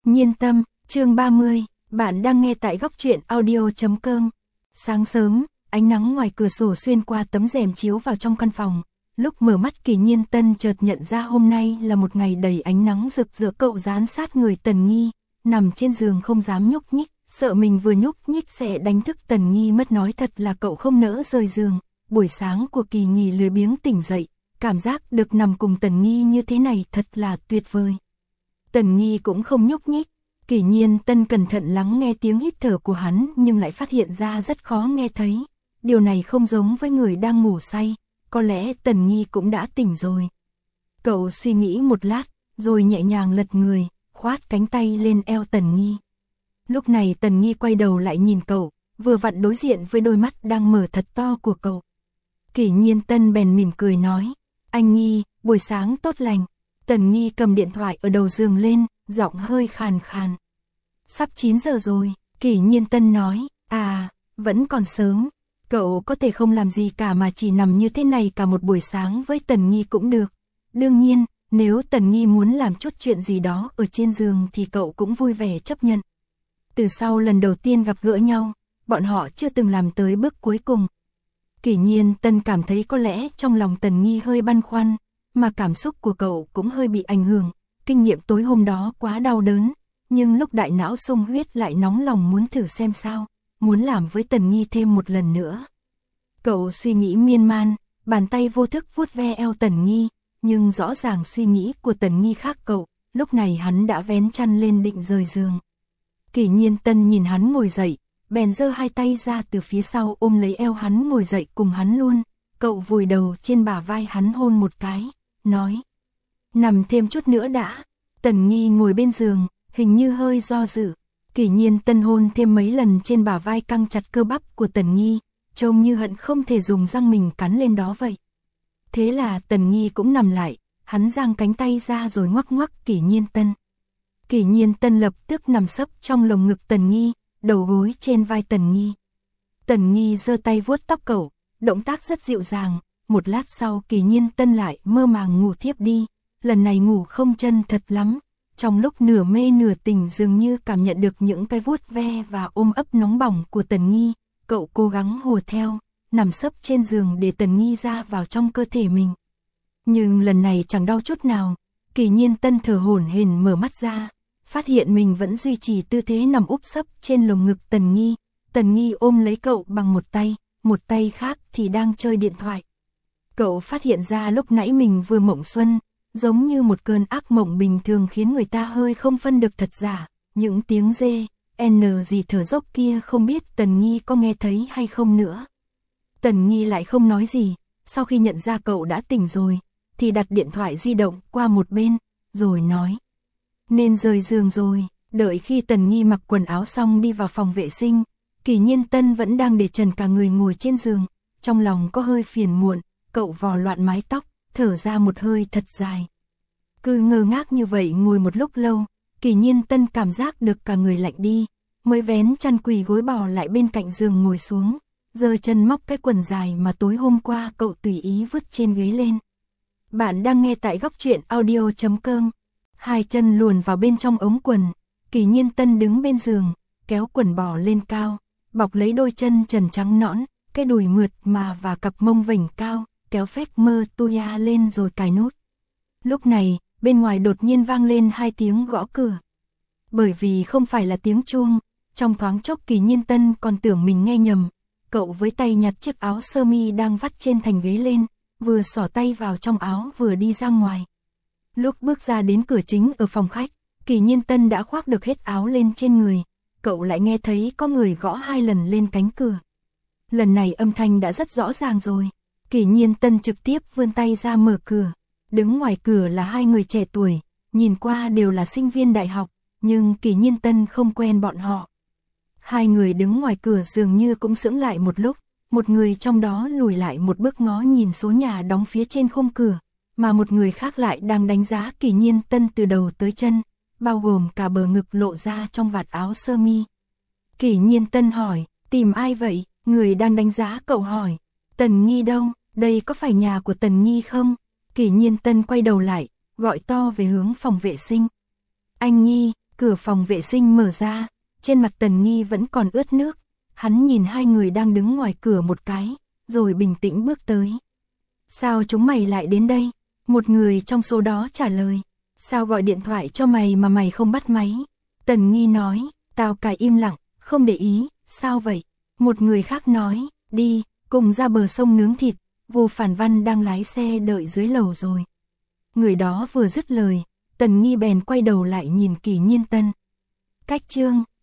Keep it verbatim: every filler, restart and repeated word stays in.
Nhiên tâm, chương ba mươi, bạn đang nghe tại góc truyện audio chấm com. Sáng sớm, ánh nắng ngoài cửa sổ xuyên qua tấm rèm chiếu vào trong căn phòng. Lúc mở mắt Kỳ Nhiên Tân chợt nhận ra hôm nay là một ngày đầy ánh nắng rực rỡ. Cậu dán sát người Tần Nghi, nằm trên giường không dám nhúc nhích, sợ mình vừa nhúc nhích sẽ đánh thức Tần Nghi mất. Nói thật là cậu không nỡ rời giường. Buổi sáng của kỳ nghỉ lười biếng tỉnh dậy, cảm giác được nằm cùng Tần Nghi như thế này thật là tuyệt vời. Tần Nghi cũng không nhúc nhích. Kỳ Nhiên Tân cẩn thận lắng nghe tiếng hít thở của hắn nhưng lại phát hiện ra rất khó nghe thấy. Điều này không giống với người đang ngủ say, có lẽ Tần Nghi cũng đã tỉnh rồi. Cậu suy nghĩ một lát, rồi nhẹ nhàng lật người, khoát cánh tay lên eo Tần Nghi. Lúc này Tần Nghi quay đầu lại nhìn cậu, vừa vặn đối diện với đôi mắt đang mở thật to của cậu. Kỳ Nhiên Tân bèn mỉm cười nói, anh Nghi, buổi sáng tốt lành. Tần Nghi cầm điện thoại ở đầu giường lên, giọng hơi khàn khàn. Sắp chín giờ rồi, Kỳ Nhiên Tân nói, à, vẫn còn sớm. Cậu có thể không làm gì cả mà chỉ nằm như thế này cả một buổi sáng với Tần Nghi cũng được. Đương nhiên, nếu Tần Nghi muốn làm chút chuyện gì đó ở trên giường thì cậu cũng vui vẻ chấp nhận. Từ sau lần đầu tiên gặp gỡ nhau, bọn họ chưa từng làm tới bước cuối cùng. Kỳ Nhiên Tân cảm thấy có lẽ trong lòng Tần Nghi hơi băn khoăn, mà cảm xúc của cậu cũng hơi bị ảnh hưởng. Kinh nghiệm tối hôm đó quá đau đớn, nhưng lúc đại não xung huyết lại nóng lòng muốn thử xem sao, muốn làm với Tần Nghi thêm một lần nữa. Cậu suy nghĩ miên man, bàn tay vô thức vuốt ve eo Tần Nghi, nhưng rõ ràng suy nghĩ của Tần Nghi khác cậu, lúc này hắn đã vén chăn lên định rời giường. Kỳ Nhiên Tân nhìn hắn ngồi dậy, bèn giơ hai tay ra từ phía sau ôm lấy eo hắn ngồi dậy cùng hắn luôn. Cậu vùi đầu trên bả vai hắn hôn một cái, nói, nằm thêm chút nữa đã. Tần Nghi ngồi bên giường, hình như hơi do dự. Kỳ Nhiên Tân hôn thêm mấy lần trên bả vai căng chặt cơ bắp của Tần Nghi, trông như hận không thể dùng răng mình cắn lên đó vậy. Thế là Tần Nghi cũng nằm lại, hắn giang cánh tay ra rồi ngoắc ngoắc Kỳ Nhiên Tân. Kỳ Nhiên Tân lập tức nằm sấp trong lồng ngực Tần Nghi, đầu gối trên vai Tần Nghi. Tần Nghi giơ tay vuốt tóc cậu, động tác rất dịu dàng. Một lát sau Kỳ Nhiên Tân lại mơ màng ngủ thiếp đi, lần này ngủ không chân thật lắm. Trong lúc nửa mê nửa tỉnh dường như cảm nhận được những cái vuốt ve và ôm ấp nóng bỏng của Tần Nghi, cậu cố gắng hùa theo, nằm sấp trên giường để Tần Nghi ra vào trong cơ thể mình. Nhưng lần này chẳng đau chút nào. Kỳ Nhiên Tân thở hổn hển mở mắt ra, phát hiện mình vẫn duy trì tư thế nằm úp sấp trên lồng ngực Tần Nghi. Tần Nghi ôm lấy cậu bằng một tay, một tay khác thì đang chơi điện thoại. Cậu phát hiện ra lúc nãy mình vừa mộng xuân, giống như một cơn ác mộng bình thường khiến người ta hơi không phân được thật giả. Những tiếng dê, n gì thở dốc kia không biết Tần Nghi có nghe thấy hay không nữa. Tần Nghi lại không nói gì, sau khi nhận ra cậu đã tỉnh rồi, thì đặt điện thoại di động qua một bên, rồi nói, nên rời giường rồi. Đợi khi Tần Nghi mặc quần áo xong đi vào phòng vệ sinh, Kỳ Nhiên Tân vẫn đang để trần cả người ngồi trên giường, trong lòng có hơi phiền muộn. Cậu vò loạn mái tóc, thở ra một hơi thật dài. Cứ ngơ ngác như vậy ngồi một lúc lâu, Kỳ Nhiên Tân cảm giác được cả người lạnh đi, mới vén chăn quỳ gối bò lại bên cạnh giường ngồi xuống, giơ chân móc cái quần dài mà tối hôm qua cậu tùy ý vứt trên ghế lên. Bạn đang nghe tại góc truyện audio chấm com. Hai chân luồn vào bên trong ống quần, Kỳ Nhiên Tân đứng bên giường, kéo quần bò lên cao, bọc lấy đôi chân trần trắng nõn, cái đùi mượt mà và cặp mông vểnh cao, kéo phép mơ tuya lên rồi cài nút. Lúc này, bên ngoài đột nhiên vang lên hai tiếng gõ cửa. Bởi vì không phải là tiếng chuông, trong thoáng chốc Kỳ Nhiên Tân còn tưởng mình nghe nhầm. Cậu với tay nhặt chiếc áo sơ mi đang vắt trên thành ghế lên, vừa xỏ tay vào trong áo vừa đi ra ngoài. Lúc bước ra đến cửa chính ở phòng khách, Kỳ Nhiên Tân đã khoác được hết áo lên trên người. Cậu lại nghe thấy có người gõ hai lần lên cánh cửa. Lần này âm thanh đã rất rõ ràng rồi. Kỳ Nhiên Tân trực tiếp vươn tay ra mở cửa. Đứng ngoài cửa là hai người trẻ tuổi, nhìn qua đều là sinh viên đại học, nhưng Kỳ Nhiên Tân không quen bọn họ. Hai người đứng ngoài cửa dường như cũng sững lại một lúc, một người trong đó lùi lại một bước ngó nhìn số nhà đóng phía trên khung cửa, mà một người khác lại đang đánh giá Kỳ Nhiên Tân từ đầu tới chân, bao gồm cả bờ ngực lộ ra trong vạt áo sơ mi. Kỳ Nhiên Tân hỏi, tìm ai vậy? Người đang đánh giá cậu hỏi, Tần Nghi đâu? Đây có phải nhà của Tần Nghi không? Kỳ Nhiên Tân quay đầu lại, gọi to về hướng phòng vệ sinh. Anh Nghi, Cửa phòng vệ sinh mở ra, trên mặt Tần Nghi vẫn còn ướt nước. Hắn nhìn hai người đang đứng ngoài cửa một cái, rồi bình tĩnh bước tới. Sao chúng mày lại đến đây? Một người trong số đó trả lời. Sao gọi điện thoại cho mày mà mày không bắt máy? Tần Nghi nói, tao cài im lặng, không để ý, sao vậy? Một người khác nói, đi, cùng ra bờ sông nướng thịt, Vô Phản Văn đang lái xe đợi dưới lầu rồi. Người đó vừa dứt lời, Tần Nghi bèn quay đầu lại nhìn Kỳ Nhiên Tân. Cách chương